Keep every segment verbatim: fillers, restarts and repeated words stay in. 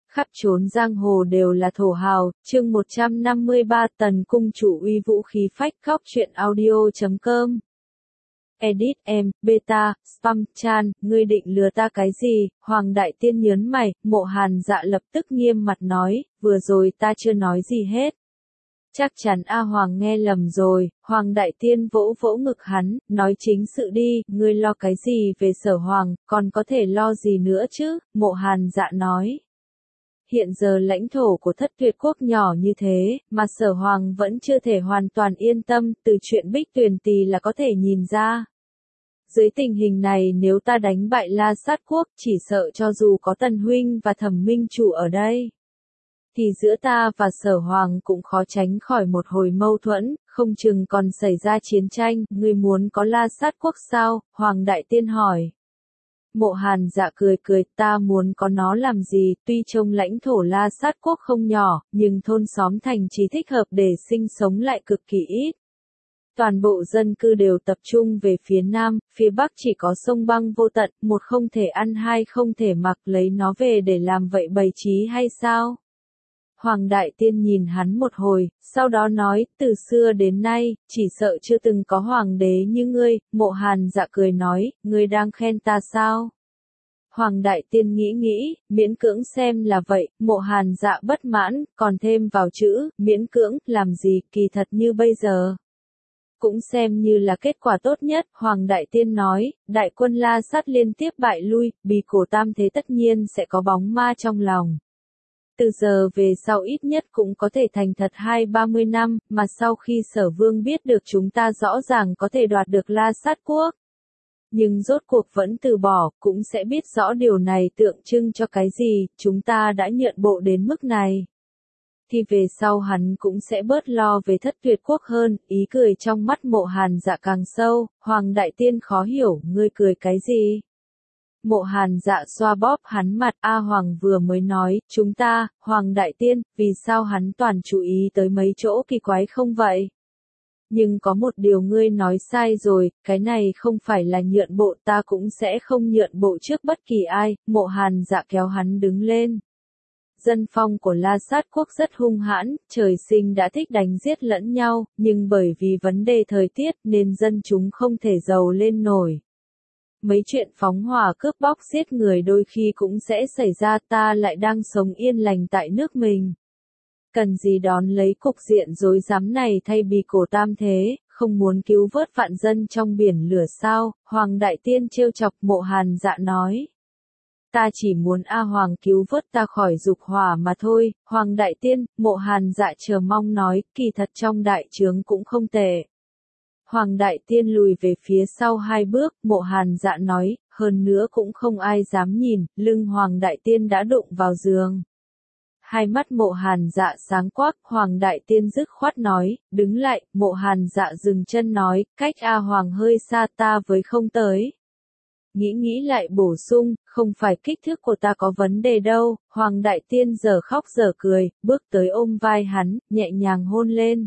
Khắp chốn giang hồ đều là thổ hào, chương một trăm năm mươi ba Tần cung chủ uy vũ khí phách. Góc truyện audio chấm com. Edit em, beta, spam, chan, ngươi định lừa ta cái gì? Hoàng đại tiên nhớn mày, Mộ Hàn Dạ lập tức nghiêm mặt nói, vừa rồi ta chưa nói gì hết. Chắc chắn A Hoàng nghe lầm rồi, Hoàng đại tiên vỗ vỗ ngực hắn, nói chính sự đi, ngươi lo cái gì về Sở Hoàng, còn có thể lo gì nữa chứ? Mộ Hàn Dạ nói. Hiện giờ lãnh thổ của Thất Tuyệt quốc nhỏ như thế, mà Sở Hoàng vẫn chưa thể hoàn toàn yên tâm, từ chuyện Bích Tuyền Tỳ là có thể nhìn ra. Dưới tình hình này nếu ta đánh bại La Sát quốc, chỉ sợ cho dù có Tần huynh và Thẩm minh chủ ở đây, thì giữa ta và Sở Hoàng cũng khó tránh khỏi một hồi mâu thuẫn, không chừng còn xảy ra chiến tranh. Ngươi muốn có La Sát quốc sao? Hoàng đại tiên hỏi. Mộ Hàn Dạ cười cười, ta muốn có nó làm gì? Tuy trông lãnh thổ La Sát quốc không nhỏ, nhưng thôn xóm thành trì thích hợp để sinh sống lại cực kỳ ít. Toàn bộ dân cư đều tập trung về phía nam, phía bắc chỉ có sông băng vô tận, một không thể ăn hai không thể mặc, lấy nó về để làm vậy bày trí hay sao? Hoàng đại tiên nhìn hắn một hồi, sau đó nói, từ xưa đến nay, chỉ sợ chưa từng có hoàng đế như ngươi. Mộ Hàn Dạ cười nói, ngươi đang khen ta sao? Hoàng đại tiên nghĩ nghĩ, miễn cưỡng xem là vậy. Mộ Hàn Dạ bất mãn, còn thêm vào chữ, miễn cưỡng, làm gì, kỳ thật như bây giờ. Cũng xem như là kết quả tốt nhất. Hoàng đại tiên nói, đại quân La Sát liên tiếp bại lui, Bì Cổ Tam Thế tất nhiên sẽ có bóng ma trong lòng. Từ giờ về sau ít nhất cũng có thể thành thật hai ba mươi năm, mà sau khi Sở Vương biết được chúng ta rõ ràng có thể đoạt được La Sát quốc, nhưng rốt cuộc vẫn từ bỏ, cũng sẽ biết rõ điều này tượng trưng cho cái gì. Chúng ta đã nhượng bộ đến mức này, thì về sau hắn cũng sẽ bớt lo về Thất Tuyệt quốc hơn. Ý cười trong mắt Mộ Hàn Dạ càng sâu. Hoàng đại tiên khó hiểu, ngươi cười cái gì? Mộ Hàn Dạ xoa bóp hắn mặt. A Hoàng vừa mới nói, chúng ta, Hoàng đại tiên, vì sao hắn toàn chú ý tới mấy chỗ kỳ quái không vậy? Nhưng có một điều ngươi nói sai rồi, cái này không phải là nhượng bộ, ta cũng sẽ không nhượng bộ trước bất kỳ ai. Mộ Hàn Dạ kéo hắn đứng lên. Dân phong của La Sát quốc rất hung hãn, trời sinh đã thích đánh giết lẫn nhau, nhưng bởi vì vấn đề thời tiết nên dân chúng không thể giàu lên nổi. Mấy chuyện phóng hỏa cướp bóc giết người đôi khi cũng sẽ xảy ra, ta lại đang sống yên lành tại nước mình. Cần gì đón lấy cục diện rối rắm này thay Bì Cổ Tam Thế, không muốn cứu vớt vạn dân trong biển lửa sao? Hoàng đại tiên trêu chọc. Mộ Hàn Dạ nói. Ta chỉ muốn A Hoàng cứu vớt ta khỏi dục hỏa mà thôi. Hoàng đại tiên, Mộ Hàn Dạ chờ mong nói, kỳ thật trong đại trướng cũng không tệ. Hoàng đại tiên lùi về phía sau hai bước. Mộ Hàn Dạ nói, hơn nữa cũng không ai dám nhìn. Lưng Hoàng đại tiên đã đụng vào giường. Hai mắt Mộ Hàn Dạ sáng quắc. Hoàng đại tiên dứt khoát nói, đứng lại. Mộ Hàn Dạ dừng chân nói, cách A Hoàng hơi xa, ta với không tới. Nghĩ nghĩ lại bổ sung, không phải kích thước của ta có vấn đề đâu. Hoàng đại tiên giờ khóc giờ cười, bước tới ôm vai hắn, nhẹ nhàng hôn lên.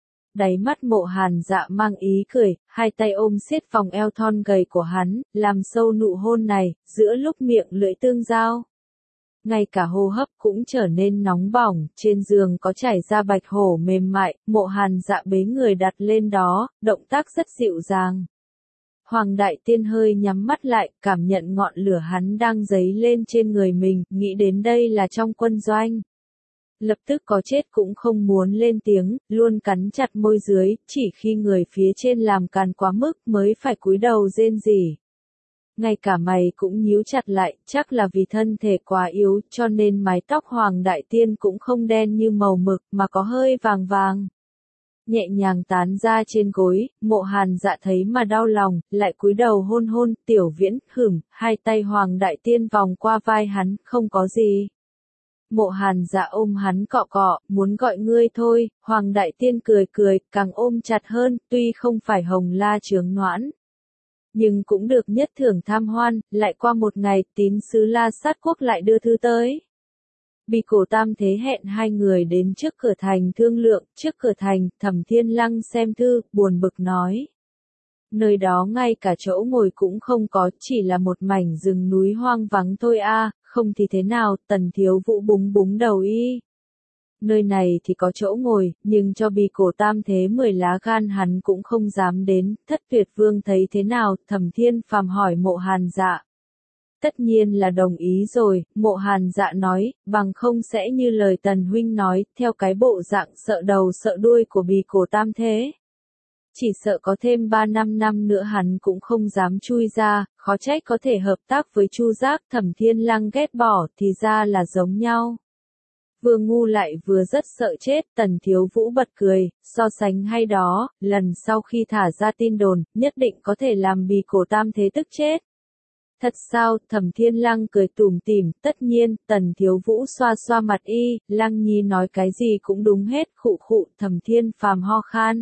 Đáy mắt Mộ Hàn Dạ mang ý cười, hai tay ôm siết vòng eo thon gầy của hắn, làm sâu nụ hôn này, giữa lúc miệng lưỡi tương giao. Ngay cả hô hấp cũng trở nên nóng bỏng, trên giường có trải ra bạch hổ mềm mại. Mộ Hàn Dạ bế người đặt lên đó, động tác rất dịu dàng. Hoàng đại tiên hơi nhắm mắt lại, cảm nhận ngọn lửa hắn đang dấy lên trên người mình, nghĩ đến đây là trong quân doanh. Lập tức có chết cũng không muốn lên tiếng, luôn cắn chặt môi dưới, chỉ khi người phía trên làm càn quá mức mới phải cúi đầu rên rỉ. Ngay cả mày cũng nhíu chặt lại, chắc là vì thân thể quá yếu, cho nên mái tóc Hoàng đại tiên cũng không đen như màu mực, mà có hơi vàng vàng. Nhẹ nhàng tán ra trên gối. Mộ Hàn Dạ thấy mà đau lòng, lại cúi đầu hôn hôn. Tiểu Viễn, hửng, hai tay Hoàng đại tiên vòng qua vai hắn, không có gì. Mộ Hàn Dạ ôm hắn cọ cọ, muốn gọi ngươi thôi. Hoàng đại tiên cười cười, càng ôm chặt hơn, tuy không phải hồng la chướng noãn, nhưng cũng được nhất thưởng tham hoan. Lại qua một ngày, tín sứ La Sát quốc lại đưa thư tới. Bì Cổ Tam Thế hẹn hai người đến trước cửa thành thương lượng. Trước cửa thành, Thẩm Thiên Lăng xem thư, buồn bực nói. Nơi đó ngay cả chỗ ngồi cũng không có, chỉ là một mảnh rừng núi hoang vắng thôi a, không thì thế nào, Tần Thiếu Vũ búng búng đầu y. Nơi này thì có chỗ ngồi, nhưng cho Bì Cổ Tam Thế mười lá gan hắn cũng không dám đến, Thất Tuyệt Vương thấy thế nào, Thẩm Thiên Phàm hỏi Mộ Hàn Dạ. Tất nhiên là đồng ý rồi, Mộ Hàn Dạ nói, bằng không sẽ như lời Tần Huynh nói, theo cái bộ dạng sợ đầu sợ đuôi của Bì Cổ Tam Thế. Chỉ sợ có thêm ba năm năm nữa hắn cũng không dám chui ra, khó trách có thể hợp tác với Chu Giác. Thẩm Thiên Lăng ghét bỏ, thì ra là giống nhau. Vừa ngu lại vừa rất sợ chết, Tần Thiếu Vũ bật cười, so sánh hay đó, lần sau khi thả ra tin đồn, nhất định có thể làm Bì Cổ Tam Thế tức chết. Thật sao, Thẩm Thiên Lăng cười tủm tỉm, tất nhiên, Tần Thiếu Vũ xoa xoa mặt y, Lăng Nhi nói cái gì cũng đúng hết, khụ khụ, Thẩm Thiên Phàm ho khan.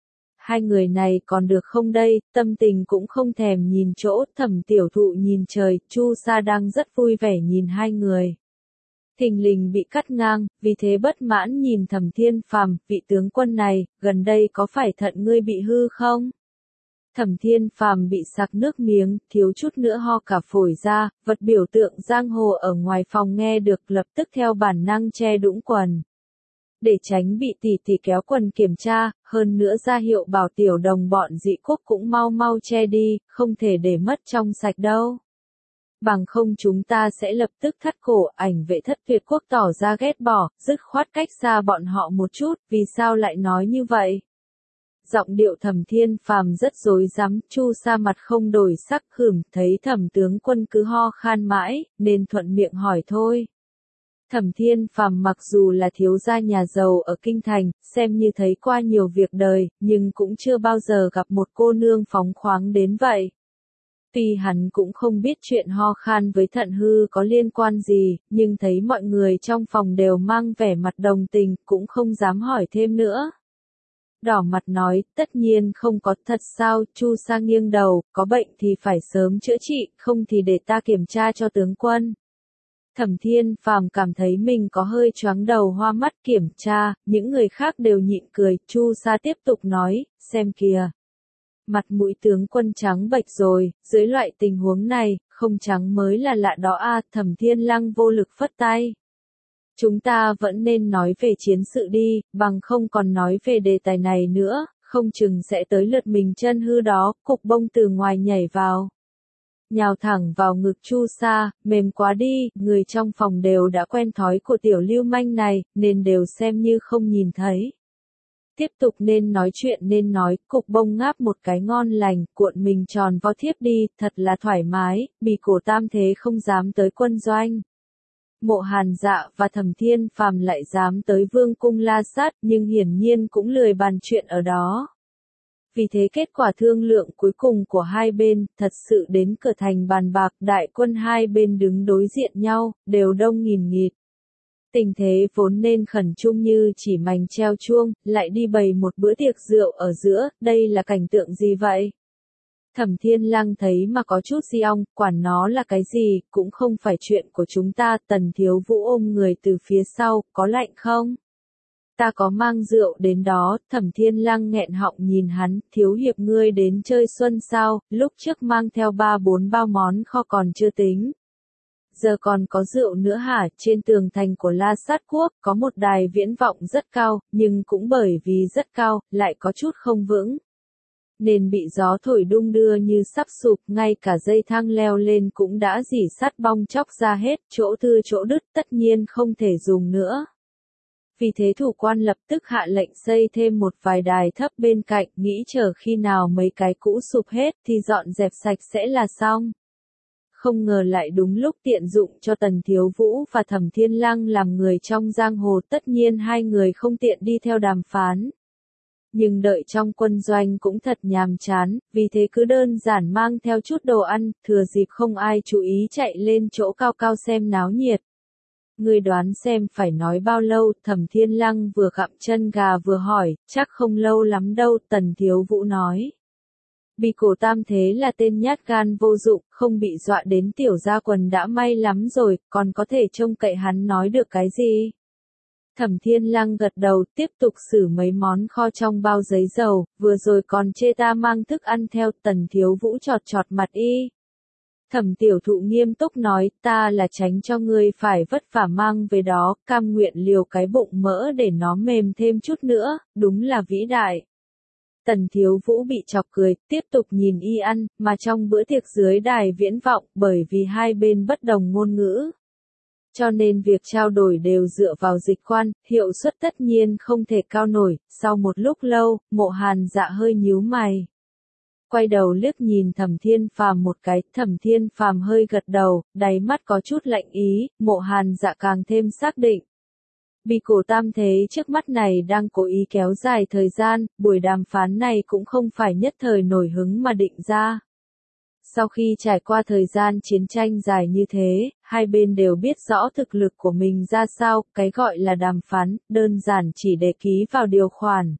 Hai người này còn được không đây, tâm tình cũng không thèm nhìn chỗ, Thẩm Tiểu Thụ nhìn trời, Chu Sa đang rất vui vẻ nhìn hai người. Thình lình bị cắt ngang, vì thế bất mãn nhìn Thẩm Thiên Phàm, vị tướng quân này, gần đây có phải thận ngươi bị hư không? Thẩm Thiên Phàm bị sặc nước miếng, thiếu chút nữa ho cả phổi ra, vật biểu tượng giang hồ ở ngoài phòng nghe được lập tức theo bản năng che đũng quần. Để tránh bị tỷ tỷ kéo quần kiểm tra, hơn nữa ra hiệu bảo tiểu đồng bọn Dị Quốc cũng mau mau che đi, không thể để mất trong sạch đâu. Bằng không chúng ta sẽ lập tức thắt cổ. Ảnh Vệ Thất Tuyệt Quốc tỏ ra ghét bỏ, dứt khoát cách xa bọn họ một chút, vì sao lại nói như vậy? Giọng điệu Thẩm Thiên Phàm rất rối rắm, Chu Sa mặt không đổi sắc hửng, thấy Thẩm tướng quân cứ ho khan mãi, nên thuận miệng hỏi thôi. Thẩm Thiên Phàm mặc dù là thiếu gia nhà giàu ở Kinh Thành, xem như thấy qua nhiều việc đời, nhưng cũng chưa bao giờ gặp một cô nương phóng khoáng đến vậy. Tuy hắn cũng không biết chuyện ho khan với thận hư có liên quan gì, nhưng thấy mọi người trong phòng đều mang vẻ mặt đồng tình, cũng không dám hỏi thêm nữa. Đỏ mặt nói, tất nhiên không có. Thật sao? Chu Sa nghiêng đầu, có bệnh thì phải sớm chữa trị, không thì để ta kiểm tra cho tướng quân. Thẩm Thiên Phàm cảm thấy mình có hơi choáng đầu hoa mắt. Kiểm tra, những người khác đều nhịn cười, Chu Sa tiếp tục nói, xem kìa. Mặt mũi tướng quân trắng bệch rồi, dưới loại tình huống này, không trắng mới là lạ đó a. Thẩm Thiên Lăng vô lực phất tay. Chúng ta vẫn nên nói về chiến sự đi, bằng không còn nói về đề tài này nữa, không chừng sẽ tới lượt mình chân hư đó. Cục bông từ ngoài nhảy vào, nhào thẳng vào ngực Chu Sa, mềm quá đi, người trong phòng đều đã quen thói của tiểu lưu manh này, nên đều xem như không nhìn thấy. Tiếp tục nên nói chuyện nên nói, cục bông ngáp một cái ngon lành, cuộn mình tròn vo thiếp đi, thật là thoải mái, Bì Cổ Tam Thế không dám tới quân doanh. Mộ Hàn Dạ và Thẩm Thiên Phàm lại dám tới Vương cung La Sát, nhưng hiển nhiên cũng lười bàn chuyện ở đó. Vì thế kết quả thương lượng cuối cùng của hai bên, thật sự đến cửa thành bàn bạc, đại quân hai bên đứng đối diện nhau, đều đông nghìn nghịt. Tình thế vốn nên khẩn trương như chỉ mành treo chuông, lại đi bày một bữa tiệc rượu ở giữa, đây là cảnh tượng gì vậy? Thẩm Thiên Lăng thấy mà có chút si ong, quản nó là cái gì, cũng không phải chuyện của chúng ta. Tần Thiếu Vũ ôm người từ phía sau, có lạnh không? Ta có mang rượu đến đó. Thẩm Thiên Lăng nghẹn họng nhìn hắn, thiếu hiệp ngươi đến chơi xuân sao, lúc trước mang theo ba bốn bao món kho còn chưa tính. Giờ còn có rượu nữa hả? Trên tường thành của La Sát Quốc, có một đài viễn vọng rất cao, nhưng cũng bởi vì rất cao, lại có chút không vững. Nên bị gió thổi đung đưa như sắp sụp, ngay cả dây thang leo lên cũng đã rỉ sắt bong chóc ra hết, chỗ thưa chỗ đứt, tất nhiên không thể dùng nữa. Vì thế thủ quan lập tức hạ lệnh xây thêm một vài đài thấp bên cạnh, nghĩ chờ khi nào mấy cái cũ sụp hết thì dọn dẹp sạch sẽ là xong. Không ngờ lại đúng lúc tiện dụng cho Tần Thiếu Vũ và Thẩm Thiên Lăng làm người trong giang hồ, tất nhiên hai người không tiện đi theo đàm phán. Nhưng đợi trong quân doanh cũng thật nhàm chán, vì thế cứ đơn giản mang theo chút đồ ăn, thừa dịp không ai chú ý chạy lên chỗ cao cao xem náo nhiệt. Người đoán xem phải nói bao lâu? Thẩm Thiên Lăng vừa gặm chân gà vừa hỏi, chắc không lâu lắm đâu. Tần Thiếu Vũ nói. Bì Cổ Tam Thế là tên nhát gan vô dụng, không bị dọa đến tiểu gia quần đã may lắm rồi, còn có thể trông cậy hắn nói được cái gì? Thẩm Thiên Lăng gật đầu, tiếp tục xử mấy món kho trong bao giấy dầu, vừa rồi còn chê ta mang thức ăn theo. Tần Thiếu Vũ chọt chọt mặt y. Thẩm Tiểu Thụ nghiêm túc nói, ta là tránh cho ngươi phải vất vả mang về đó, cam nguyện liều cái bụng mỡ để nó mềm thêm chút nữa, đúng là vĩ đại. Tần Thiếu Vũ bị chọc cười, tiếp tục nhìn y ăn, mà trong bữa tiệc dưới đài viễn vọng, bởi vì hai bên bất đồng ngôn ngữ, cho nên việc trao đổi đều dựa vào dịch quan, hiệu suất tất nhiên không thể cao nổi. Sau một lúc lâu, Mộ Hàn Dạ hơi nhíu mày, quay đầu liếc nhìn Thẩm Thiên Phàm một cái. Thẩm Thiên Phàm hơi gật đầu, đáy mắt có chút lạnh ý. Mộ Hàn Dạ càng thêm xác định, Bì Cổ Tam Thế trước mắt này đang cố ý kéo dài thời gian, buổi đàm phán này cũng không phải nhất thời nổi hứng mà định ra. Sau khi trải qua thời gian chiến tranh dài như thế, hai bên đều biết rõ thực lực của mình ra sao. Cái gọi là đàm phán, đơn giản chỉ để ký vào điều khoản,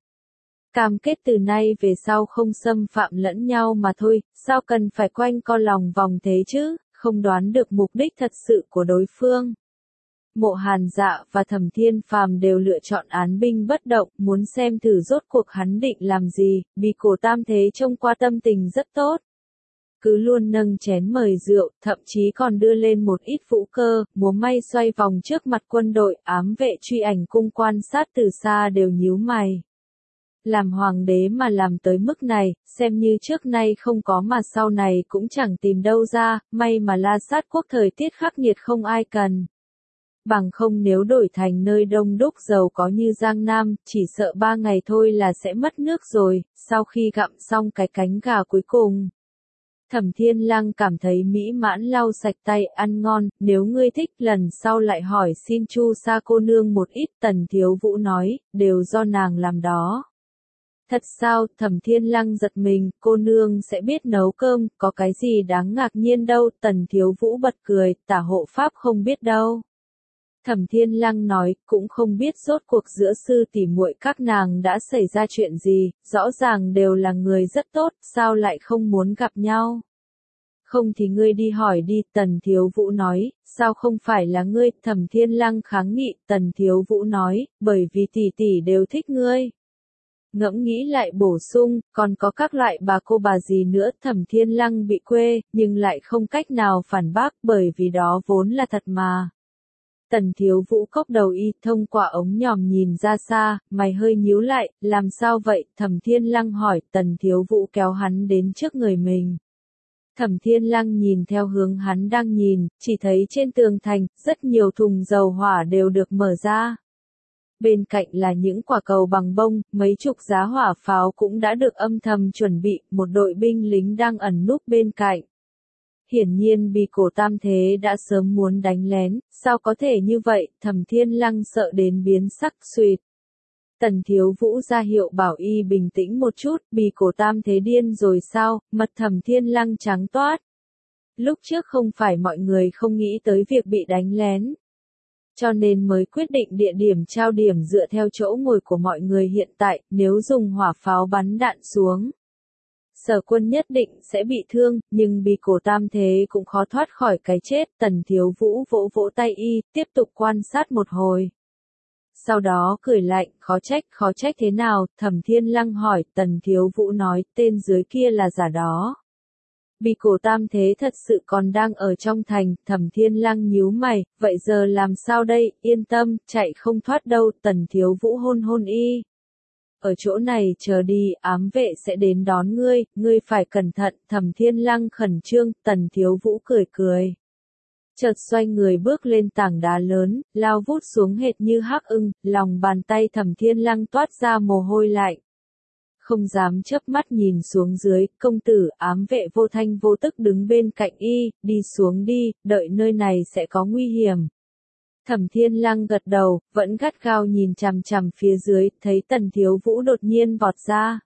cam kết từ nay về sau không xâm phạm lẫn nhau mà thôi. Sao cần phải quanh co lòng vòng thế chứ, không đoán được mục đích thật sự của đối phương. Mộ Hàn Dạ và Thẩm Thiên Phàm đều lựa chọn án binh bất động, muốn xem thử rốt cuộc hắn định làm gì. Bì Cổ Tam Thế trông qua tâm tình rất tốt, cứ luôn nâng chén mời rượu, thậm chí còn đưa lên một ít vũ cơ, múa may xoay vòng trước mặt quân đội. Ám vệ truy ảnh cung quan sát từ xa đều nhíu mày. Làm hoàng đế mà làm tới mức này, xem như trước nay không có mà sau này cũng chẳng tìm đâu ra. May mà La Sát quốc thời tiết khắc nghiệt không ai cần. Bằng không nếu đổi thành nơi đông đúc giàu có như Giang Nam, chỉ sợ ba ngày thôi là sẽ mất nước rồi. Sau khi gặm xong cái cánh gà cuối cùng, Thẩm Thiên Lăng cảm thấy mỹ mãn, lau sạch tay, ăn ngon. Nếu ngươi thích lần sau lại hỏi xin Chu Sa cô nương một ít. Tần Thiếu Vũ nói, đều do nàng làm đó. Thật sao? Thẩm Thiên Lăng giật mình, cô nương sẽ biết nấu cơm, có cái gì đáng ngạc nhiên đâu. Tần Thiếu Vũ bật cười, tả hộ pháp không biết đâu. Thẩm Thiên Lăng nói, cũng không biết rốt cuộc giữa sư tỷ muội các nàng đã xảy ra chuyện gì, rõ ràng đều là người rất tốt, sao lại không muốn gặp nhau. Không thì ngươi đi hỏi đi. Tần Thiếu Vũ nói, sao không phải là ngươi. Thẩm Thiên Lăng kháng nghị. Tần Thiếu Vũ nói, bởi vì tỷ tỷ đều thích ngươi. Ngẫm nghĩ lại bổ sung, còn có các loại bà cô bà gì nữa. Thẩm Thiên Lăng bị quê, nhưng lại không cách nào phản bác, bởi vì đó vốn là thật mà. Tần Thiếu Vũ cốc đầu y, thông qua ống nhòm nhìn ra xa, mày hơi nhíu lại, làm sao vậy? Thẩm Thiên Lăng hỏi. Tần Thiếu Vũ kéo hắn đến trước người mình. Thẩm Thiên Lăng nhìn theo hướng hắn đang nhìn, chỉ thấy trên tường thành, rất nhiều thùng dầu hỏa đều được mở ra. Bên cạnh là những quả cầu bằng bông, mấy chục giá hỏa pháo cũng đã được âm thầm chuẩn bị, một đội binh lính đang ẩn núp bên cạnh. Hiển nhiên Bì Cổ Tam Thế đã sớm muốn đánh lén, sao có thể như vậy? Thẩm Thiên Lăng sợ đến biến sắc, suýt. Tần Thiếu Vũ ra hiệu bảo y bình tĩnh một chút. Bì Cổ Tam Thế điên rồi sao? Mặt Thẩm Thiên Lăng trắng toát. Lúc trước không phải mọi người không nghĩ tới việc bị đánh lén, cho nên mới quyết định địa điểm trao điểm dựa theo chỗ ngồi của mọi người hiện tại. Nếu dùng hỏa pháo bắn đạn xuống, Sở Quân nhất định sẽ bị thương, nhưng Bì Cổ Tam Thế cũng khó thoát khỏi cái chết. Tần Thiếu Vũ vỗ vỗ tay y, tiếp tục quan sát một hồi. Sau đó cười lạnh, khó trách, khó trách thế nào? Thẩm Thiên Lăng hỏi. Tần Thiếu Vũ nói, tên dưới kia là giả đó. Bì Cổ Tam Thế thật sự còn đang ở trong thành. Thẩm Thiên Lăng nhíu mày, vậy giờ làm sao đây? Yên tâm, chạy không thoát đâu. Tần Thiếu Vũ hôn hôn y. Ở chỗ này chờ đi, ám vệ sẽ đến đón ngươi, ngươi phải cẩn thận. Thẩm Thiên Lăng khẩn trương. Tần Thiếu Vũ cười cười, chợt xoay người bước lên tảng đá lớn, lao vút xuống hệt như hắc ưng. Lòng bàn tay Thẩm Thiên Lăng toát ra mồ hôi lạnh, không dám chớp mắt nhìn xuống dưới. Công tử. Ám vệ vô thanh vô tức đứng bên cạnh y, đi xuống đi, đợi nơi này sẽ có nguy hiểm. Thẩm Thiên Lăng gật đầu, vẫn gắt gao nhìn chằm chằm phía dưới, thấy Tần Thiếu Vũ đột nhiên vọt ra.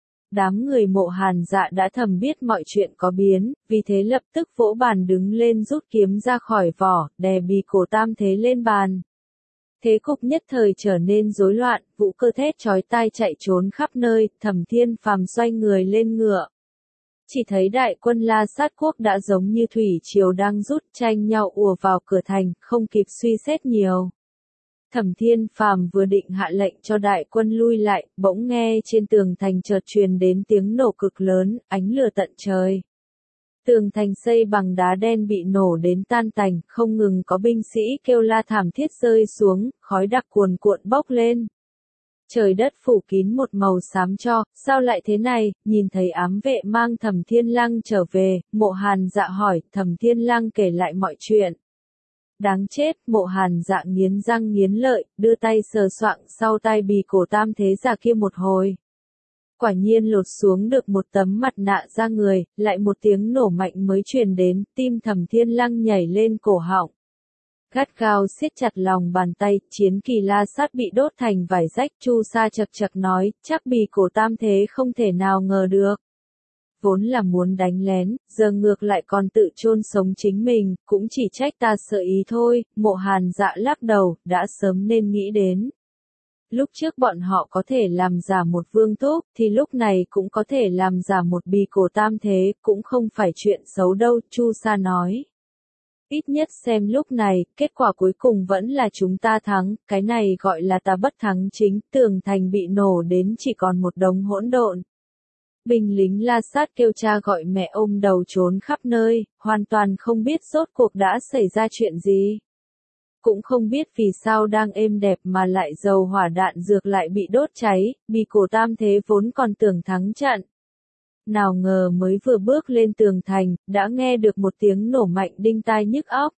Đám người Mộ Hàn Dạ đã thầm biết mọi chuyện có biến, vì thế lập tức vỗ bàn đứng lên, rút kiếm ra khỏi vỏ, đè Bì Cổ Tam Thế lên bàn. Thế cục nhất thời trở nên rối loạn, vũ cơ thét chói tai chạy trốn khắp nơi. Thẩm Thiên Phàm xoay người lên ngựa, chỉ thấy đại quân La Sát quốc đã giống như thủy triều đang rút, tranh nhau ùa vào cửa thành, không kịp suy xét nhiều. Thẩm Thiên Phàm vừa định hạ lệnh cho đại quân lui lại, bỗng nghe trên tường thành chợt truyền đến tiếng nổ cực lớn, ánh lửa tận trời. Tường thành xây bằng đá đen bị nổ đến tan tành, không ngừng có binh sĩ kêu la thảm thiết rơi xuống, khói đặc cuồn cuộn bốc lên. Trời đất phủ kín một màu xám cho, sao lại thế này, nhìn thấy ám vệ mang Thẩm Thiên Lăng trở về, Mộ Hàn Dạ hỏi, Thẩm Thiên Lăng kể lại mọi chuyện. Đáng chết, Mộ Hàn Dạ nghiến răng nghiến lợi, đưa tay sờ soạng sau tai bì cổ tam thế giả kia một hồi. Quả nhiên lột xuống được một tấm mặt nạ ra người, lại một tiếng nổ mạnh mới truyền đến, tim Thẩm Thiên Lăng nhảy lên cổ họng. Gắt gao siết chặt lòng bàn tay, chiến kỳ la sát bị đốt thành vải rách, Chu Sa chật chật nói, chắc bì cổ tam thế không thể nào ngờ được. Vốn là muốn đánh lén, giờ ngược lại còn tự chôn sống chính mình, cũng chỉ trách ta sợ ý thôi, Mộ Hàn Dạ lắc đầu, đã sớm nên nghĩ đến. Lúc trước bọn họ có thể làm giả một vương thúc, thì lúc này cũng có thể làm giả một bì cổ tam thế, cũng không phải chuyện xấu đâu, Chu Sa nói. Ít nhất xem lúc này, kết quả cuối cùng vẫn là chúng ta thắng, cái này gọi là ta bất thắng chính, tường thành bị nổ đến chỉ còn một đống hỗn độn. Binh lính La Sát kêu cha gọi mẹ ôm đầu trốn khắp nơi, hoàn toàn không biết rốt cuộc đã xảy ra chuyện gì. Cũng không biết vì sao đang êm đẹp mà lại dầu hỏa đạn dược lại bị đốt cháy, bì cổ tam thế vốn còn tưởng thắng trận. Nào ngờ mới vừa bước lên tường thành, đã nghe được một tiếng nổ mạnh đinh tai nhức óc.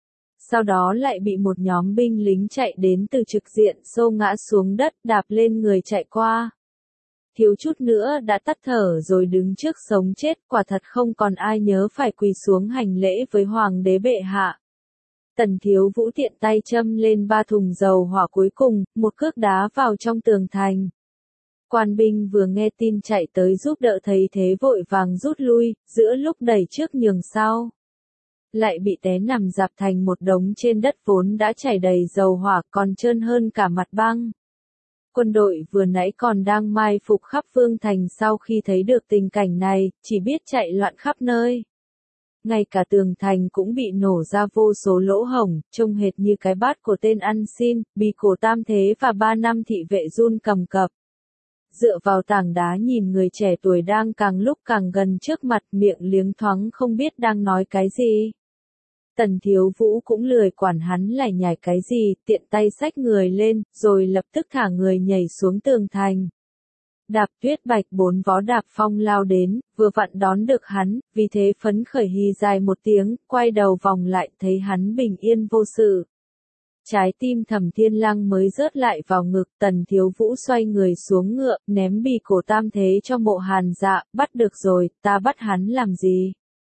Sau đó lại bị một nhóm binh lính chạy đến từ trực diện xô ngã xuống đất đạp lên người chạy qua. Thiếu chút nữa đã tắt thở rồi đứng trước sống chết, quả thật không còn ai nhớ phải quỳ xuống hành lễ với hoàng đế bệ hạ. Tần Thiếu Vũ tiện tay châm lên ba thùng dầu hỏa cuối cùng, một cước đá vào trong tường thành. Quan binh vừa nghe tin chạy tới giúp đỡ thấy thế vội vàng rút lui, giữa lúc đẩy trước nhường sau. Lại bị té nằm rạp thành một đống trên đất vốn đã chảy đầy dầu hỏa còn trơn hơn cả mặt băng. Quân đội vừa nãy còn đang mai phục khắp vương thành sau khi thấy được tình cảnh này, chỉ biết chạy loạn khắp nơi. Ngay cả tường thành cũng bị nổ ra vô số lỗ hổng, trông hệt như cái bát của tên ăn xin, bì cổ tam thế và ba năm thị vệ run cầm cập. Dựa vào tảng đá nhìn người trẻ tuổi đang càng lúc càng gần trước mặt, miệng liếng thoáng không biết đang nói cái gì. Tần Thiếu Vũ cũng lười quản hắn lải nhải cái gì, tiện tay xách người lên, rồi lập tức thả người nhảy xuống tường thành. Đạp Tuyết Bạch bốn vó đạp phong lao đến, vừa vặn đón được hắn, vì thế phấn khởi hí dài một tiếng, quay đầu vòng lại thấy hắn bình yên vô sự. Trái tim Thẩm Thiên Lăng mới rớt lại vào ngực, Tần Thiếu Vũ xoay người xuống ngựa, ném bì cổ tam thế cho Mộ Hàn Dạ, bắt được rồi, ta bắt hắn làm gì?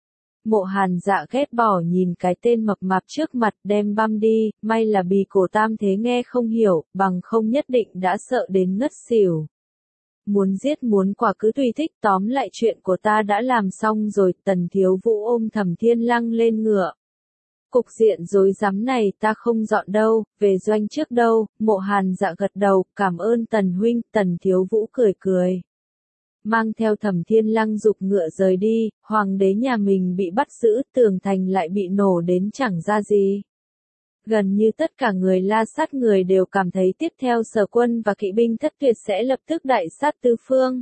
Mộ Hàn Dạ ghét bỏ nhìn cái tên mập mạp trước mặt đem băm đi, may là bì cổ tam thế nghe không hiểu, bằng không nhất định đã sợ đến ngất xỉu. Muốn giết muốn quả cứ tùy thích, tóm lại chuyện của ta đã làm xong rồi, Tần Thiếu Vũ ôm Thẩm Thiên Lăng lên ngựa. Cục diện rối rắm này ta không dọn đâu, về doanh trước đâu, Mộ Hàn Dạ gật đầu, cảm ơn Tần huynh, Tần Thiếu Vũ cười cười. Mang theo Thẩm Thiên Lăng giục ngựa rời đi, hoàng đế nhà mình bị bắt giữ, tường thành lại bị nổ đến chẳng ra gì. Gần như tất cả người La Sát người đều cảm thấy tiếp theo Sở Quân và kỵ binh thất tuyệt sẽ lập tức đại sát tứ phương.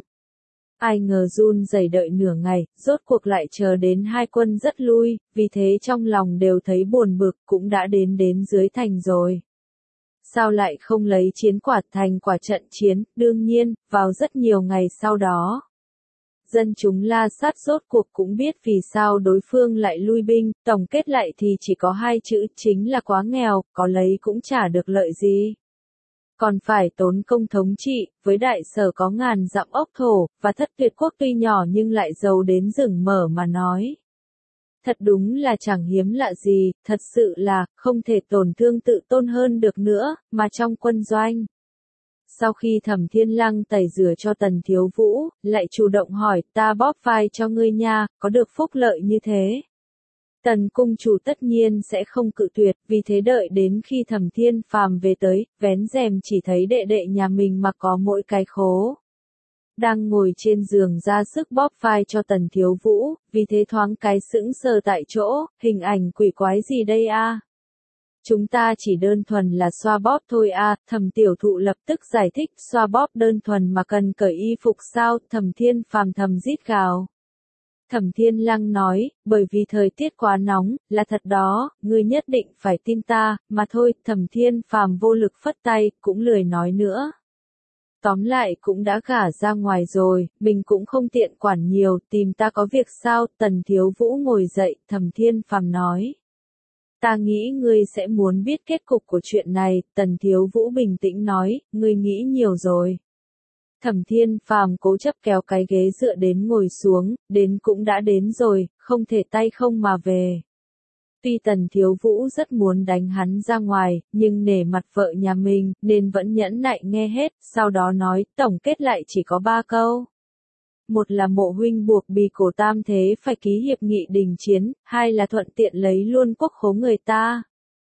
Ai ngờ run rẩy đợi nửa ngày, rốt cuộc lại chờ đến hai quân rất lui, vì thế trong lòng đều thấy buồn bực, cũng đã đến đến dưới thành rồi. Sao lại không lấy chiến quả thành quả trận chiến, đương nhiên, vào rất nhiều ngày sau đó. Dân chúng La Sát rốt cuộc cũng biết vì sao đối phương lại lui binh, tổng kết lại thì chỉ có hai chữ, chính là quá nghèo, có lấy cũng chả được lợi gì. Còn phải tốn công thống trị, với đại sở có ngàn dặm ốc thổ, và thất tuyệt quốc tuy nhỏ nhưng lại giàu đến rừng mở mà nói. Thật đúng là chẳng hiếm lạ gì, thật sự là, không thể tổn thương tự tôn hơn được nữa, mà trong quân doanh. Sau khi Thẩm Thiên Lăng tẩy rửa cho Tần Thiếu Vũ, lại chủ động hỏi, ta bóp vai cho ngươi nha, có được phúc lợi như thế. Tần cung chủ tất nhiên sẽ không cự tuyệt, vì thế đợi đến khi Thẩm Thiên Phàm về tới, vén rèm chỉ thấy đệ đệ nhà mình mà có mỗi cái khố. Đang ngồi trên giường ra sức bóp vai cho Tần Thiếu Vũ, vì thế thoáng cái sững sờ tại chỗ, hình ảnh quỷ quái gì đây a? Chúng ta chỉ đơn thuần là xoa bóp thôi à, Thẩm Tiểu Thụ lập tức giải thích, xoa bóp đơn thuần mà cần cởi y phục sao, Thẩm Thiên Phàm thầm rít gào. Thẩm Thiên Lăng nói, bởi vì thời tiết quá nóng, là thật đó, ngươi nhất định phải tin ta, mà thôi, Thẩm Thiên Phàm vô lực phất tay, cũng lười nói nữa. Tóm lại cũng đã gả ra ngoài rồi, mình cũng không tiện quản nhiều, tìm ta có việc sao, Tần Thiếu Vũ ngồi dậy, Thẩm Thiên Phàm nói. Ta nghĩ ngươi sẽ muốn biết kết cục của chuyện này, Tần Thiếu Vũ bình tĩnh nói, ngươi nghĩ nhiều rồi. Thẩm Thiên Phàm cố chấp kéo cái ghế dựa đến ngồi xuống, đến cũng đã đến rồi, không thể tay không mà về. Tuy Tần Thiếu Vũ rất muốn đánh hắn ra ngoài, nhưng nể mặt vợ nhà mình, nên vẫn nhẫn nại nghe hết, sau đó nói, tổng kết lại chỉ có ba câu. Một là Mộ huynh buộc Bì Cổ Tam Thế phải ký hiệp nghị đình chiến, hai là thuận tiện lấy luôn quốc khố người ta.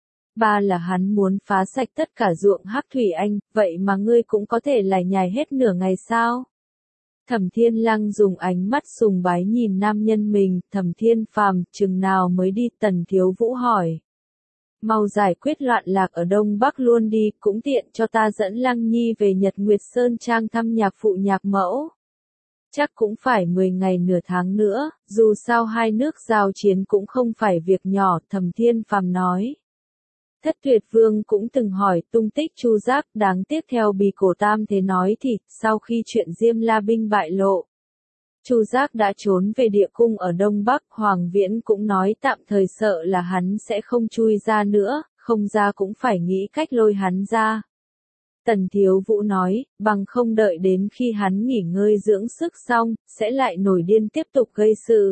Ba là hắn muốn phá sạch tất cả ruộng Hắc Thủy Anh, vậy mà ngươi cũng có thể lải nhải hết nửa ngày sao? Thẩm Thiên Lăng dùng ánh mắt sùng bái nhìn nam nhân mình, Thẩm Thiên Phàm, chừng nào mới đi, Tần Thiếu Vũ hỏi. Mau giải quyết loạn lạc ở Đông Bắc luôn đi, cũng tiện cho ta dẫn Lăng Nhi về Nhật Nguyệt Sơn Trang thăm nhạc phụ nhạc mẫu. Chắc cũng phải mười ngày nửa tháng nữa, dù sao hai nước giao chiến cũng không phải việc nhỏ, Thẩm Thiên Phàm nói. Thất Tuyệt Vương cũng từng hỏi tung tích Chu Giác, đáng tiếc theo Bì Cổ Tam Thế nói thì, sau khi chuyện Diêm La binh bại lộ, Chu Giác đã trốn về địa cung ở Đông Bắc, Hoàng Viễn cũng nói tạm thời sợ là hắn sẽ không chui ra nữa, không ra cũng phải nghĩ cách lôi hắn ra. Tần Thiếu Vũ nói, bằng không đợi đến khi hắn nghỉ ngơi dưỡng sức xong, sẽ lại nổi điên tiếp tục gây sự.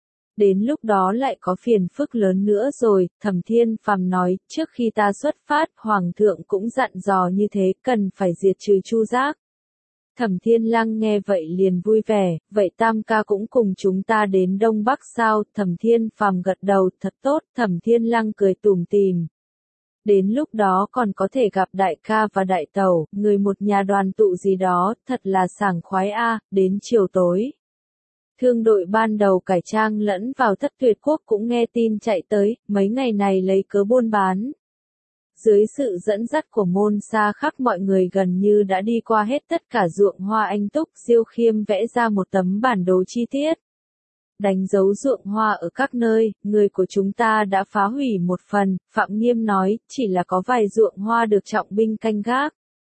Đến lúc đó lại có phiền phức lớn nữa rồi, Thẩm Thiên Phàm nói, trước khi ta xuất phát, Hoàng thượng cũng dặn dò như thế, cần phải diệt trừ Chu Giác. Thẩm Thiên Lăng nghe vậy liền vui vẻ, vậy Tam ca cũng cùng chúng ta đến Đông Bắc sao, Thẩm Thiên Phàm gật đầu, thật tốt, Thẩm Thiên Lăng cười tủm tỉm. Đến lúc đó còn có thể gặp đại ca và đại tẩu, người một nhà đoàn tụ gì đó, thật là sảng khoái a. Đến chiều tối. Thương đội ban đầu cải trang lẫn vào Thất Tuyệt Quốc cũng nghe tin chạy tới, mấy ngày này lấy cớ buôn bán. Dưới sự dẫn dắt của Môn Sa Khắc mọi người gần như đã đi qua hết tất cả ruộng hoa anh túc, Diêu Khiêm vẽ ra một tấm bản đồ chi tiết. Đánh dấu ruộng hoa ở các nơi, người của chúng ta đã phá hủy một phần, Phạm Nghiêm nói, chỉ là có vài ruộng hoa được trọng binh canh gác.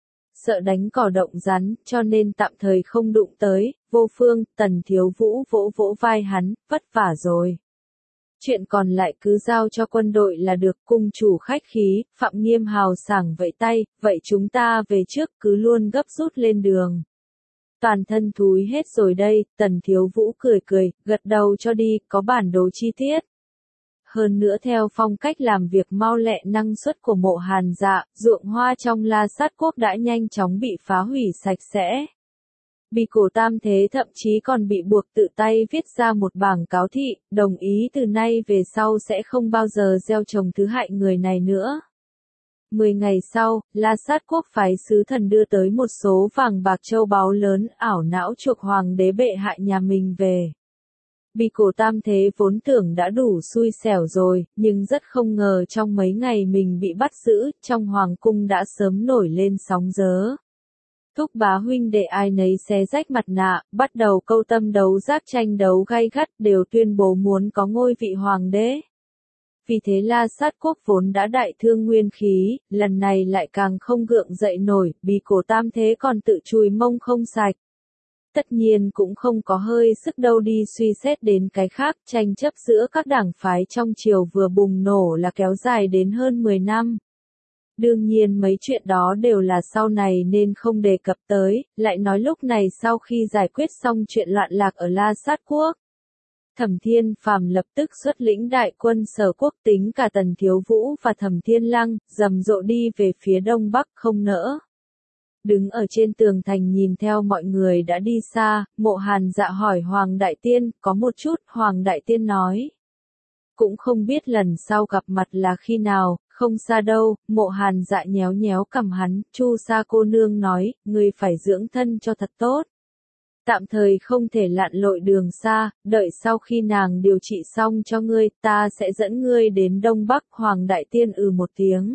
Sợ đánh cỏ động rắn, cho nên tạm thời không đụng tới, Vô Phương, Tần Thiếu Vũ vỗ vỗ vai hắn, vất vả rồi. Chuyện còn lại cứ giao cho quân đội là được, cung chủ khách khí, Phạm Nghiêm hào sảng vẫy tay, vậy chúng ta về trước, cứ luôn gấp rút lên đường. Toàn thân thúi hết rồi đây, Tần Thiếu Vũ cười cười, gật đầu cho đi, có bản đồ chi tiết. Hơn nữa theo phong cách làm việc mau lẹ năng suất của Mộ Hàn Dạ, ruộng hoa trong La Sát Quốc đã nhanh chóng bị phá hủy sạch sẽ. Bì Cổ Tam Thế thậm chí còn bị buộc tự tay viết ra một bảng cáo thị, đồng ý từ nay về sau sẽ không bao giờ gieo trồng thứ hại người này nữa. Mười ngày sau, La Sát Quốc phái sứ thần đưa tới một số vàng bạc châu báu lớn, ảo não chuộc hoàng đế bệ hạ nhà mình về. Bì Cổ Tam Thế vốn tưởng đã đủ xui xẻo rồi, nhưng rất không ngờ trong mấy ngày mình bị bắt giữ, trong hoàng cung đã sớm nổi lên sóng gió. Thúc bá huynh đệ ai nấy xé rách mặt nạ, bắt đầu câu tâm đấu giác tranh đấu gay gắt, đều tuyên bố muốn có ngôi vị hoàng đế. Vì thế La Sát Quốc vốn đã đại thương nguyên khí, lần này lại càng không gượng dậy nổi, Bì Cổ Tam Thế còn tự chùi mông không sạch. Tất nhiên cũng không có hơi sức đâu đi suy xét đến cái khác, tranh chấp giữa các đảng phái trong triều vừa bùng nổ là kéo dài đến hơn mười năm. Đương nhiên mấy chuyện đó đều là sau này nên không đề cập tới, lại nói lúc này sau khi giải quyết xong chuyện loạn lạc ở La Sát Quốc. Thẩm Thiên Phàm lập tức xuất lĩnh đại quân Sở Quốc tính cả Tần Thiếu Vũ và Thẩm Thiên Lăng, rầm rộ đi về phía Đông Bắc không nỡ. Đứng ở trên tường thành nhìn theo mọi người đã đi xa, Mộ Hàn Dạ hỏi Hoàng Đại Tiên, có một chút, Hoàng Đại Tiên nói. Cũng không biết lần sau gặp mặt là khi nào, không xa đâu, Mộ Hàn Dạ nhéo nhéo cằm hắn, Chu Sa cô nương nói, người phải dưỡng thân cho thật tốt. Tạm thời không thể lặn lội đường xa, đợi sau khi nàng điều trị xong cho ngươi, ta sẽ dẫn ngươi đến Đông Bắc. Hoàng Đại Tiên ừ một tiếng.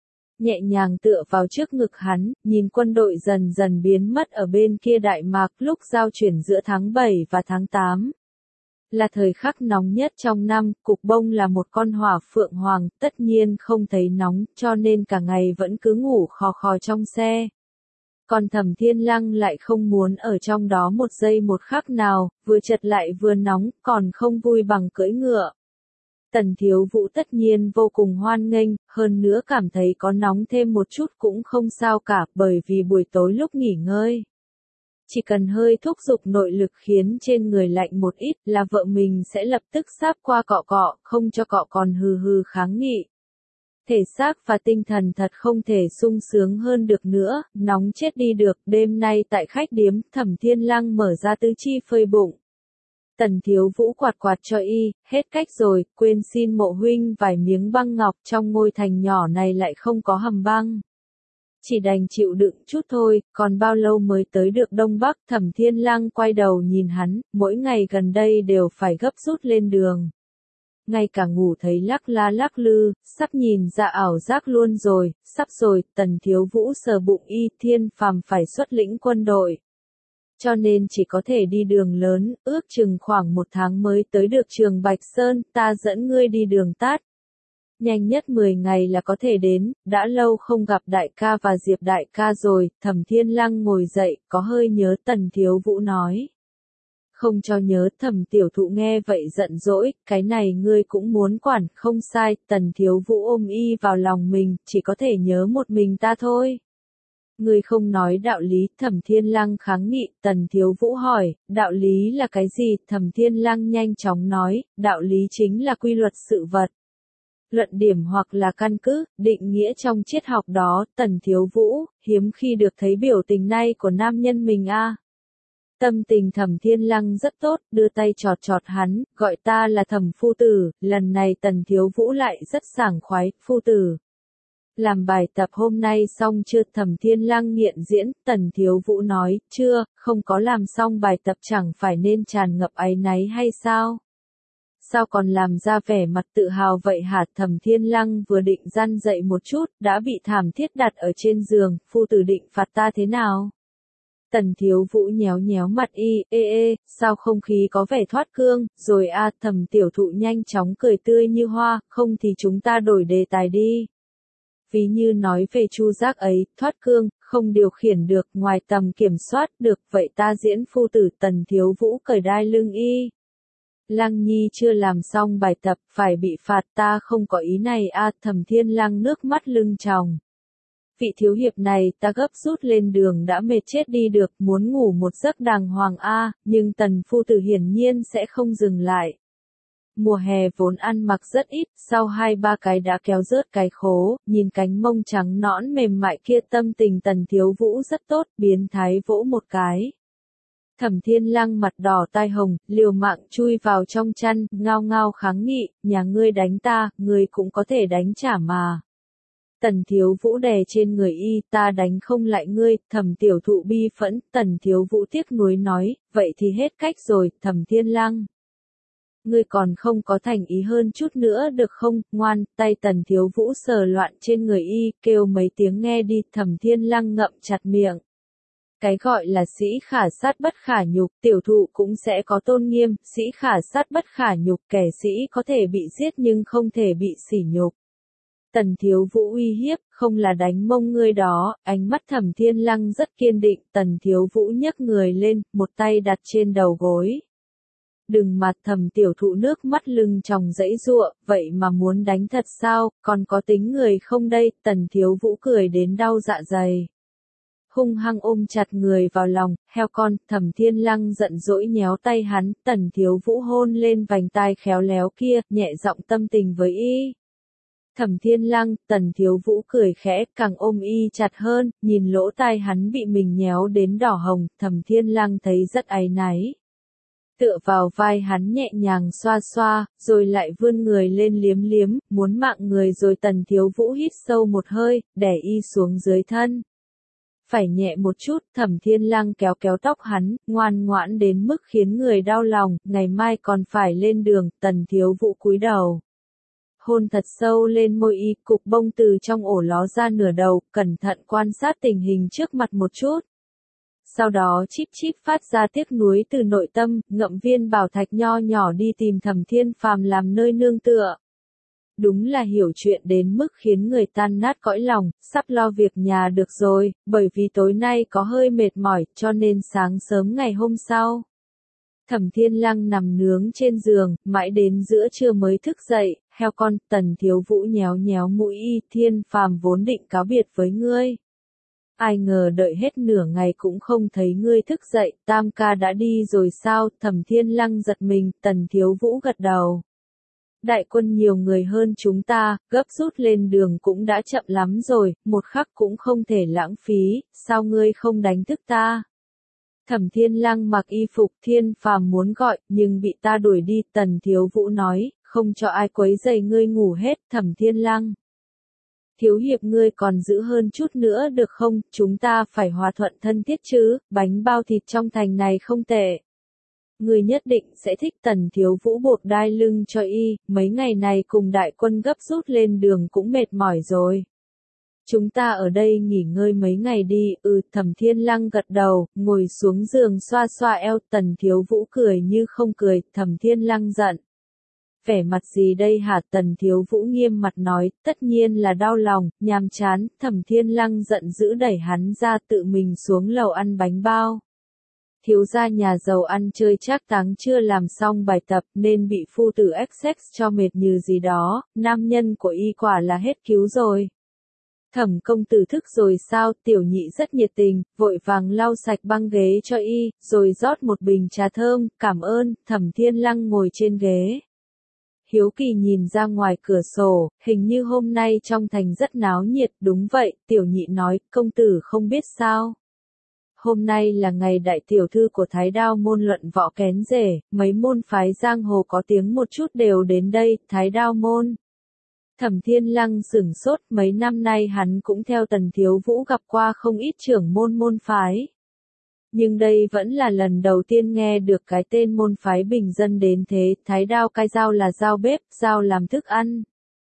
Nhẹ nhàng tựa vào trước ngực hắn, nhìn quân đội dần dần biến mất ở bên kia Đại Mạc lúc giao chuyển giữa tháng bảy và tháng tám. Là thời khắc nóng nhất trong năm, Cục Bông là một con hỏa phượng hoàng, tất nhiên không thấy nóng, cho nên cả ngày vẫn cứ ngủ khò khò trong xe. Còn Thẩm Thiên Lăng lại không muốn ở trong đó một giây một khắc nào, vừa chật lại vừa nóng, còn không vui bằng cưỡi ngựa. Tần Thiếu Vũ tất nhiên vô cùng hoan nghênh, hơn nữa cảm thấy có nóng thêm một chút cũng không sao cả, bởi vì buổi tối lúc nghỉ ngơi. Chỉ cần hơi thúc giục nội lực khiến trên người lạnh một ít là vợ mình sẽ lập tức sáp qua cọ cọ, không cho cọ còn hừ hừ kháng nghị. Thể xác và tinh thần thật không thể sung sướng hơn được nữa, nóng chết đi được. Đêm nay tại khách điếm, Thẩm Thiên Lăng mở ra tứ chi phơi bụng. Tần Thiếu Vũ quạt quạt cho y, hết cách rồi, quên xin Mộ huynh vài miếng băng ngọc, trong ngôi thành nhỏ này lại không có hầm băng. Chỉ đành chịu đựng chút thôi, còn bao lâu mới tới được Đông Bắc. Thẩm Thiên Lăng quay đầu nhìn hắn, mỗi ngày gần đây đều phải gấp rút lên đường. Ngay cả ngủ thấy lắc la lắc lư, sắp nhìn ra ảo giác luôn rồi, sắp rồi. Tần Thiếu Vũ sờ bụng y, Thiên Phàm phải xuất lĩnh quân đội. Cho nên chỉ có thể đi đường lớn, ước chừng khoảng một tháng mới tới được Trường Bạch Sơn, ta dẫn ngươi đi đường tát. Nhanh nhất mười ngày là có thể đến, đã lâu không gặp đại ca và Diệp đại ca rồi. Thẩm Thiên Lăng ngồi dậy, có hơi nhớ. Tần Thiếu Vũ nói. Không cho nhớ. Thẩm Tiểu Thụ nghe vậy giận dỗi, cái này ngươi cũng muốn quản. Không sai. Tần Thiếu Vũ ôm y vào lòng mình, chỉ có thể nhớ một mình ta thôi. Ngươi không nói đạo lý. Thẩm Thiên Lăng kháng nghị. Tần Thiếu Vũ hỏi, đạo lý là cái gì? Thẩm Thiên Lăng nhanh chóng nói, đạo lý chính là quy luật sự vật. Luận điểm hoặc là căn cứ, định nghĩa trong triết học đó. Tần Thiếu Vũ, hiếm khi được thấy biểu tình này của nam nhân mình a. À. Tâm tình Thẩm Thiên Lăng rất tốt, đưa tay chọt chọt hắn, gọi ta là Thẩm phu tử. Lần này Tần Thiếu Vũ lại rất sảng khoái, phu tử. Làm bài tập hôm nay xong chưa? Thẩm Thiên Lăng nghiện diễn. Tần Thiếu Vũ nói, chưa, không có làm xong bài tập chẳng phải nên tràn ngập áy náy hay sao? Sao còn làm ra vẻ mặt tự hào vậy hả? Thẩm Thiên Lăng vừa định răn dậy một chút, đã bị thảm thiết đặt ở trên giường. Phu tử định phạt ta thế nào? Tần Thiếu Vũ nhéo nhéo mặt y, ê ê, sao không khí có vẻ thoát cương, rồi a. Thẩm Tiểu Thụ nhanh chóng cười tươi như hoa, không thì chúng ta đổi đề tài đi. Ví như nói về Chu Giác ấy, thoát cương, không điều khiển được, ngoài tầm kiểm soát được, vậy ta diễn phu tử. Tần Thiếu Vũ cởi đai lưng y. Lăng Nhi chưa làm xong bài tập, phải bị phạt, ta không có ý này a. Thẩm Thiên Lăng nước mắt lưng tròng. Vị thiếu hiệp này ta gấp rút lên đường đã mệt chết đi được, muốn ngủ một giấc đàng hoàng a, nhưng Tần phu tử hiển nhiên sẽ không dừng lại. Mùa hè vốn ăn mặc rất ít, sau hai ba cái đã kéo rớt cái khố, nhìn cánh mông trắng nõn mềm mại kia. Tâm tình Tần Thiếu Vũ rất tốt, biến thái vỗ một cái. Thẩm Thiên Lăng mặt đỏ tai hồng, liều mạng chui vào trong chăn, ngao ngao kháng nghị, nhà ngươi đánh ta, ngươi cũng có thể đánh trả mà. Tần Thiếu Vũ đè trên người y, ta đánh không lại ngươi. Thẩm Tiểu Thụ bi phẫn. Tần Thiếu Vũ tiếc nuối nói, vậy thì hết cách rồi. Thẩm Thiên Lăng, ngươi còn không có thành ý hơn chút nữa được không? Ngoan. Tay Tần Thiếu Vũ sờ loạn trên người y, kêu mấy tiếng nghe đi. Thẩm Thiên Lăng ngậm chặt miệng. Cái gọi là sĩ khả sát bất khả nhục, tiểu thụ cũng sẽ có tôn nghiêm. Sĩ khả sát bất khả nhục, kẻ sĩ có thể bị giết nhưng không thể bị sỉ nhục. Tần Thiếu Vũ uy hiếp, không là đánh mông ngươi đó. Ánh mắt Thẩm Thiên Lăng rất kiên định. Tần Thiếu Vũ nhấc người lên, một tay đặt trên đầu gối. Đừng mà. Thẩm Tiểu Thụ nước mắt lưng tròng giãy giụa, vậy mà muốn đánh thật sao, còn có tính người không đây? Tần Thiếu Vũ cười đến đau dạ dày. Hung hăng ôm chặt người vào lòng, heo con. Thẩm Thiên Lăng giận dỗi nhéo tay hắn. Tần Thiếu Vũ hôn lên vành tai khéo léo kia, nhẹ giọng tâm tình với y. Thẩm Thiên Lăng. Tần Thiếu Vũ cười khẽ, càng ôm y chặt hơn, nhìn lỗ tai hắn bị mình nhéo đến đỏ hồng. Thẩm Thiên Lăng thấy rất áy náy. Tựa vào vai hắn nhẹ nhàng xoa xoa, rồi lại vươn người lên liếm liếm, muốn mạng người rồi. Tần Thiếu Vũ hít sâu một hơi, đè y xuống dưới thân. Phải nhẹ một chút, Thẩm Thiên Lăng kéo kéo tóc hắn, ngoan ngoãn đến mức khiến người đau lòng, ngày mai còn phải lên đường, Tần Thiếu Vũ cúi đầu. Hôn thật sâu lên môi y, cục bông từ trong ổ ló ra nửa đầu, cẩn thận quan sát tình hình trước mặt một chút. Sau đó chíp chíp phát ra tiếc nuối từ nội tâm, ngậm viên bảo thạch nho nhỏ đi tìm Thẩm Thiên Phàm làm nơi nương tựa. Đúng là hiểu chuyện đến mức khiến người tan nát cõi lòng, sắp lo việc nhà được rồi, bởi vì tối nay có hơi mệt mỏi, cho nên sáng sớm ngày hôm sau. Thẩm Thiên Lăng nằm nướng trên giường, mãi đến giữa trưa mới thức dậy, heo con, Tần Thiếu Vũ nhéo nhéo mũi y, Thiên Phàm vốn định cáo biệt với ngươi. Ai ngờ đợi hết nửa ngày cũng không thấy ngươi thức dậy, Tam ca đã đi rồi sao, Thẩm Thiên Lăng giật mình, Tần Thiếu Vũ gật đầu. Đại quân nhiều người hơn chúng ta, gấp rút lên đường cũng đã chậm lắm rồi, một khắc cũng không thể lãng phí, sao ngươi không đánh thức ta? Thẩm Thiên Lăng mặc y phục, Thiên Phàm muốn gọi, nhưng bị ta đuổi đi, Tần Thiếu Vũ nói, không cho ai quấy rầy ngươi ngủ hết, Thẩm Thiên Lăng. Thiếu hiệp ngươi còn giữ hơn chút nữa được không, chúng ta phải hòa thuận thân thiết chứ, bánh bao thịt trong thành này không tệ. Ngươi nhất định sẽ thích, Tần Thiếu Vũ buộc đai lưng cho y, mấy ngày này cùng đại quân gấp rút lên đường cũng mệt mỏi rồi. Chúng ta ở đây nghỉ ngơi mấy ngày đi, ừ, Thẩm Thiên Lăng gật đầu, ngồi xuống giường xoa xoa eo, Tần Thiếu Vũ cười như không cười, Thẩm Thiên Lăng giận. Vẻ mặt gì đây hả, Tần Thiếu Vũ nghiêm mặt nói, tất nhiên là đau lòng, nhàm chán, Thẩm Thiên Lăng giận dữ đẩy hắn ra tự mình xuống lầu ăn bánh bao. Thiếu gia nhà giàu ăn chơi trác táng chưa làm xong bài tập nên bị phu tử ép sex cho mệt như gì đó, nam nhân của y quả là hết cứu rồi. Thẩm công tử thức rồi sao, tiểu nhị rất nhiệt tình, vội vàng lau sạch băng ghế cho y, rồi rót một bình trà thơm, cảm ơn, Thẩm Thiên Lăng ngồi trên ghế. Hiếu kỳ nhìn ra ngoài cửa sổ, hình như hôm nay trong thành rất náo nhiệt, đúng vậy, tiểu nhị nói, công tử không biết sao. Hôm nay là ngày đại tiểu thư của Thái Đao môn luận võ kén rể, mấy môn phái giang hồ có tiếng một chút đều đến đây, Thái Đao môn. Thẩm Thiên Lăng sửng sốt, mấy năm nay hắn cũng theo Tần Thiếu Vũ gặp qua không ít trưởng môn môn phái. Nhưng đây vẫn là lần đầu tiên nghe được cái tên môn phái bình dân đến thế, Thái Đao cai dao là dao bếp, dao làm thức ăn.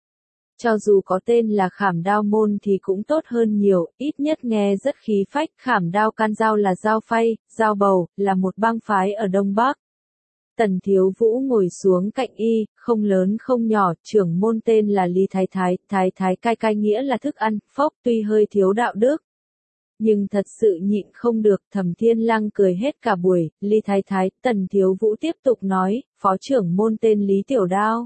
Cho dù có tên là Khảm Đao môn thì cũng tốt hơn nhiều, ít nhất nghe rất khí phách, Khảm Đao can dao là dao phay, dao bầu, là một bang phái ở Đông Bắc. Tần Thiếu Vũ ngồi xuống cạnh y, không lớn không nhỏ, trưởng môn tên là Lý Thái Thái, Thái Thái cai cai nghĩa là thức ăn, phốc tuy hơi thiếu đạo đức. Nhưng thật sự nhịn không được, Thẩm Thiên Lăng cười hết cả buổi, Lý Thái Thái, Tần Thiếu Vũ tiếp tục nói, phó trưởng môn tên Lý Tiểu Đao.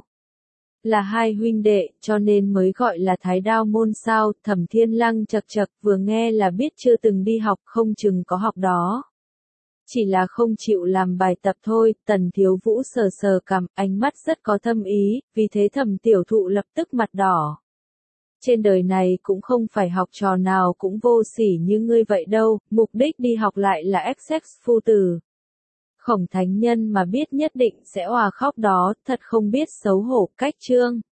Là hai huynh đệ, cho nên mới gọi là Thái Đao môn sao, Thẩm Thiên Lăng chật chật, vừa nghe là biết chưa từng đi học, không chừng có học đó. Chỉ là không chịu làm bài tập thôi, Tần Thiếu Vũ sờ sờ cằm, ánh mắt rất có thâm ý, vì thế Thẩm tiểu thụ lập tức mặt đỏ. Trên đời này cũng không phải học trò nào cũng vô sỉ như ngươi vậy đâu, mục đích đi học lại là ép sex phu tử. Khổng thánh nhân mà biết nhất định sẽ òa khóc đó, thật không biết xấu hổ, cách chương.